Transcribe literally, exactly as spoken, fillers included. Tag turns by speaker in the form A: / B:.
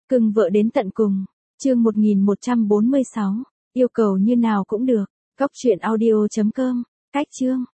A: Cưng vợ đến tận cùng. Chương một nghìn một trăm bốn mươi sáu. Yêu cầu như nào cũng được. Góc truyện audio chấm com. Cách chương.